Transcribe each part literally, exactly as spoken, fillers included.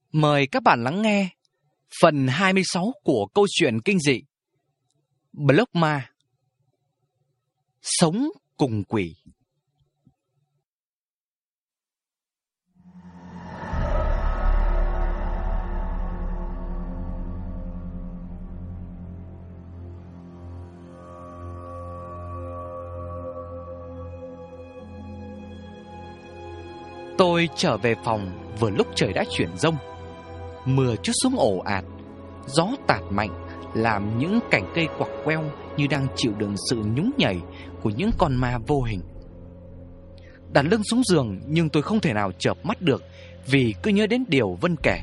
Mời các bạn lắng nghe phần hai mươi sáu của câu chuyện kinh dị Block Ma, sống cùng quỷ. Tôi trở về phòng vừa lúc trời đã chuyển giông. Mưa trút xuống ồ ạt, gió tạt mạnh làm những cành cây quặc queo như đang chịu đựng sự nhún nhảy của những con ma vô hình. Đặt lưng xuống giường nhưng tôi không thể nào chợp mắt được vì cứ nhớ đến điều Vân kể.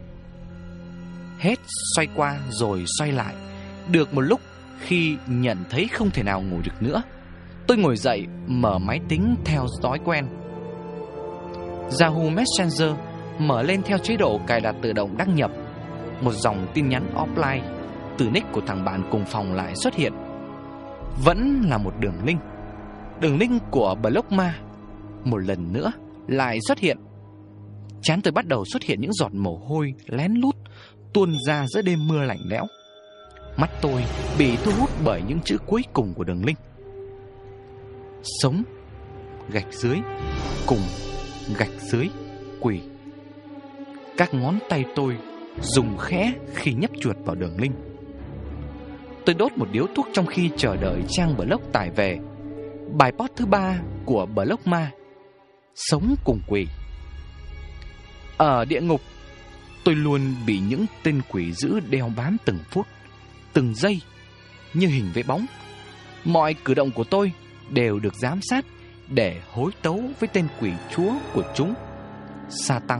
Hết xoay qua rồi xoay lại. Được một lúc, khi nhận thấy không thể nào ngủ được nữa, tôi ngồi dậy mở máy tính theo thói quen. Yahoo Messenger mở lên theo chế độ cài đặt tự động đăng nhập. Một dòng tin nhắn offline từ nick của thằng bạn cùng phòng lại xuất hiện. Vẫn là một đường link. Đường link của Block Ma một lần nữa lại xuất hiện. Trán tôi bắt đầu xuất hiện những giọt mồ hôi lén lút tuôn ra giữa đêm mưa lạnh lẽo. Mắt tôi bị thu hút bởi những chữ cuối cùng của đường link: sống gạch dưới cùng gạch dưới quỷ. Các ngón tay tôi dùng khẽ khi nhấp chuột vào đường link. Tôi đốt một điếu thuốc trong khi chờ đợi trang blog tải về bài post thứ ba của Block Ma, sống cùng quỷ. Ở địa ngục, tôi luôn bị những tên quỷ dữ đeo bám từng phút, từng giây như hình với bóng. Mọi cử động của tôi đều được giám sát để hối tấu với tên quỷ chúa của chúng, Sa-tăng.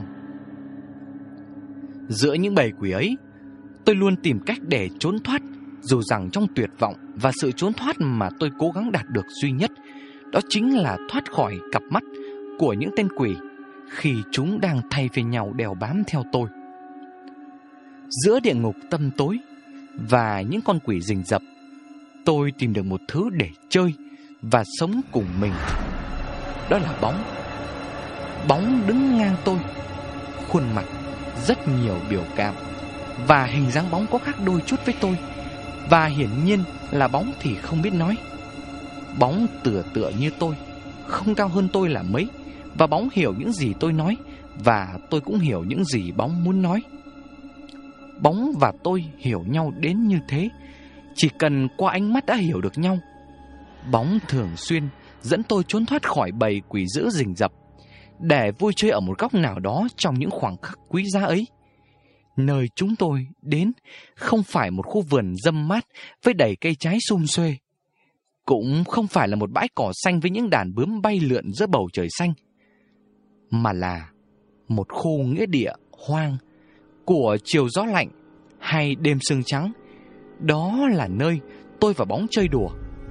Giữa những bầy quỷ ấy, tôi luôn tìm cách để trốn thoát, dù rằng trong tuyệt vọng và sự trốn thoát mà tôi cố gắng đạt được duy nhất, đó chính là thoát khỏi cặp mắt của những tên quỷ khi chúng đang thay phiên nhau đeo bám theo tôi. Giữa địa ngục tăm tối và những con quỷ rình rập, tôi tìm được một thứ để chơi và sống cùng mình. Đó là bóng. Bóng đứng ngang tôi, khuôn mặt rất nhiều biểu cảm, và hình dáng bóng có khác đôi chút với tôi. Và hiển nhiên là bóng thì không biết nói. Bóng tựa tựa như tôi, không cao hơn tôi là mấy. Và bóng hiểu những gì tôi nói, và tôi cũng hiểu những gì bóng muốn nói. Bóng và tôi hiểu nhau đến như thế, chỉ cần qua ánh mắt đã hiểu được nhau. Bóng thường xuyên dẫn tôi trốn thoát khỏi bầy quỷ dữ rình rập, để vui chơi ở một góc nào đó trong những khoảng khắc quý giá ấy. Nơi chúng tôi đến không phải một khu vườn râm mát với đầy cây trái sum xuê, cũng không phải là một bãi cỏ xanh với những đàn bướm bay lượn giữa bầu trời xanh, mà là một khu nghĩa địa hoang của chiều gió lạnh hay đêm sương trắng. Đó là nơi tôi và bóng chơi đùa.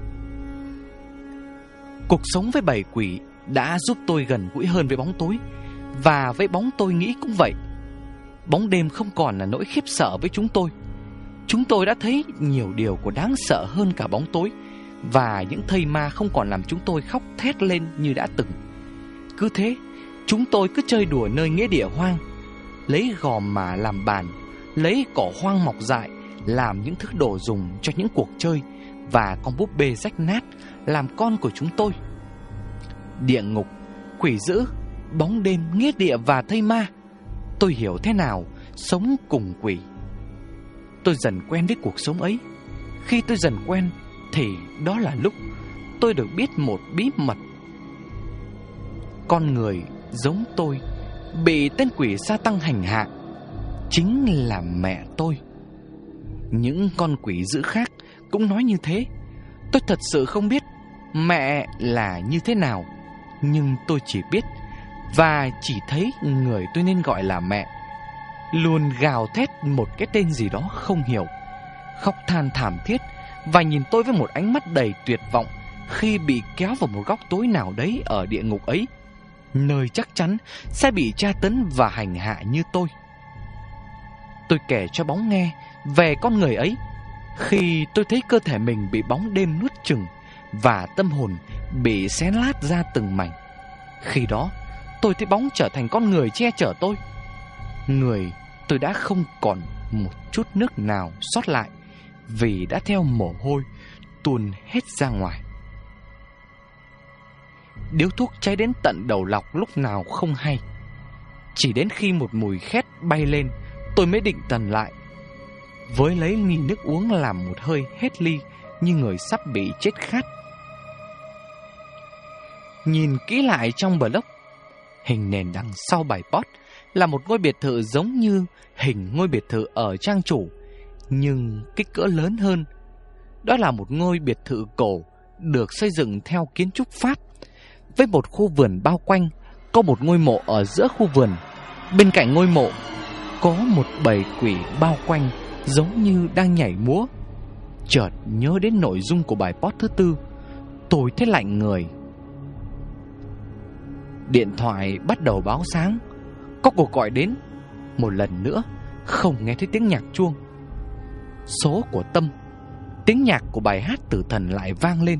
Cuộc sống với bầy quỷ đã giúp tôi gần gũi hơn với bóng tối, và với bóng tôi nghĩ cũng vậy. Bóng đêm không còn là nỗi khiếp sợ với chúng tôi. Chúng tôi đã thấy nhiều điều của đáng sợ hơn cả bóng tối, và những thây ma không còn làm chúng tôi khóc thét lên như đã từng. Cứ thế, chúng tôi cứ chơi đùa nơi nghĩa địa hoang, lấy gò mả làm bàn, lấy cỏ hoang mọc dại làm những thứ đồ dùng cho những cuộc chơi, và con búp bê rách nát làm con của chúng tôi. Địa ngục, quỷ dữ, bóng đêm, nghĩa địa và thây ma, tôi hiểu thế nào sống cùng quỷ. Tôi dần quen với cuộc sống ấy. Khi tôi dần quen thì đó là lúc tôi được biết một bí mật. Con người giống tôi bị tên quỷ Sa-tăng hành hạ chính là mẹ tôi. Những con quỷ dữ khác cũng nói như thế. Tôi thật sự không biết mẹ là như thế nào, nhưng tôi chỉ biết và chỉ thấy người tôi nên gọi là mẹ luôn gào thét một cái tên gì đó không hiểu, khóc than thảm thiết và nhìn tôi với một ánh mắt đầy tuyệt vọng khi bị kéo vào một góc tối nào đấy ở địa ngục ấy, nơi chắc chắn sẽ bị tra tấn và hành hạ như tôi. Tôi kể cho bóng nghe về con người ấy khi tôi thấy cơ thể mình bị bóng đêm nuốt chửng và tâm hồn bị xé lát ra từng mảnh. Khi đó tôi thấy bóng trở thành con người che chở tôi. Người tôi đã không còn một chút nước nào sót lại, vì đã theo mồ hôi tuôn hết ra ngoài. Điếu thuốc cháy đến tận đầu lọc lúc nào không hay. Chỉ đến khi một mùi khét bay lên, tôi mới định thần lại, với lấy ly nước uống làm một hơi hết ly, như người sắp bị chết khát. Nhìn kỹ lại trong blog, hình nền đằng sau bài post là một ngôi biệt thự giống như hình ngôi biệt thự ở trang chủ, nhưng kích cỡ lớn hơn. Đó là một ngôi biệt thự cổ được xây dựng theo kiến trúc Pháp, với một khu vườn bao quanh, có một ngôi mộ ở giữa khu vườn. Bên cạnh ngôi mộ có một bầy quỷ bao quanh, giống như đang nhảy múa. Chợt nhớ đến nội dung của bài post thứ tư, tôi thấy lạnh người. Điện thoại bắt đầu báo sáng. Có cuộc gọi đến. Một lần nữa không nghe thấy tiếng nhạc chuông. Số của Tâm. Tiếng nhạc của bài hát Tử Thần lại vang lên.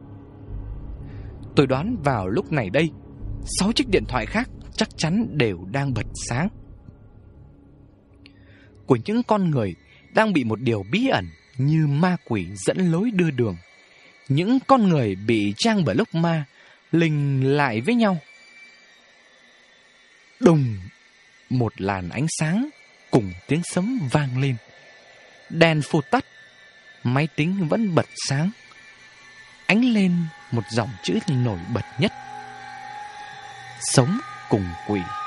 Tôi đoán vào lúc này đây, sáu chiếc điện thoại khác chắc chắn đều đang bật sáng. Của những con người đang bị một điều bí ẩn như ma quỷ dẫn lối đưa đường. Những con người bị trang blog ma lình lại với nhau. Đùng, một làn ánh sáng cùng tiếng sấm vang lên. Đèn phụt tắt, máy tính vẫn bật sáng. Ánh lên một dòng chữ nổi bật nhất: sống cùng quỷ.